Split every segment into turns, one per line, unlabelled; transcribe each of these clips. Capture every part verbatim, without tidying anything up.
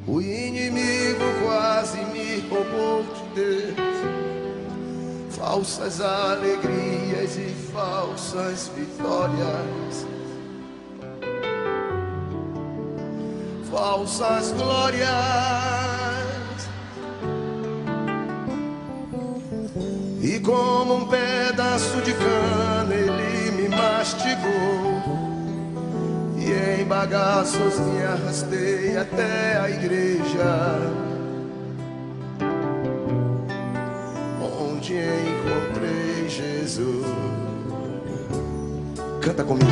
O inimigo quase me roubou de Deus, falsas alegrias e falsas vitórias, falsas glórias. E como um pedaço de cana ele me mastigou, e em bagaços me arrastei até a igreja, onde encontrei Jesus. Canta comigo.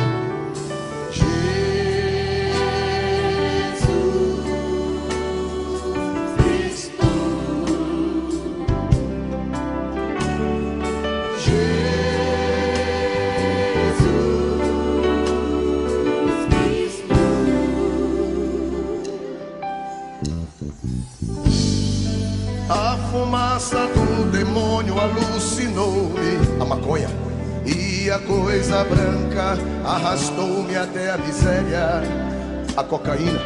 A fumaça do demônio alucinou-me, a maconha, e a coisa branca arrastou-me até a miséria. A cocaína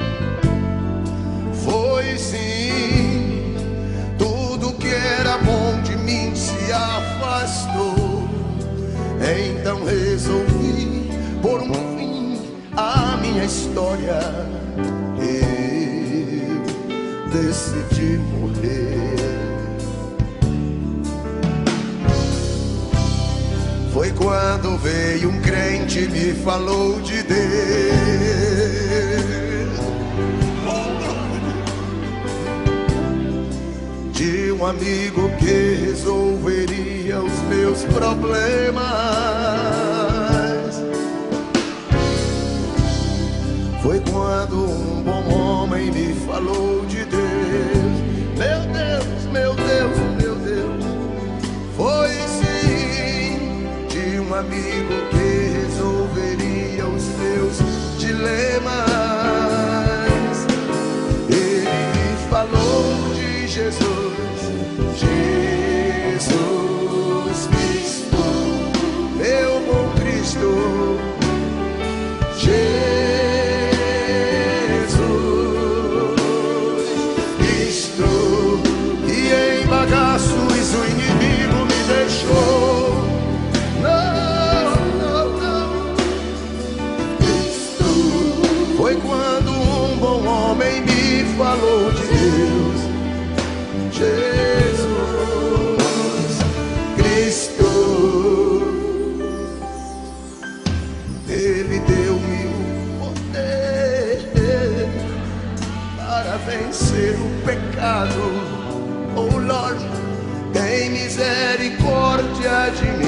foi sim tudo que era bom de mim se afastou. Então resolvi pôr um fim à minha história. Eu decidi morrer. Foi quando veio um crente e me falou de Deus, de um amigo que resolveria os meus problemas. Foi quando um bom homem me falou de Deus. Meu Deus, meu Deus, meu Deus. Foi sim de um amigo que resolveria os meus dilemas. Ele falou de Jesus, Jesus Cristo, meu bom Cristo, Jesus. Foi quando um bom homem me falou de Deus, Jesus Cristo. Ele deu-me o poder para vencer o pecado. Oh Lord, tem misericórdia de mim.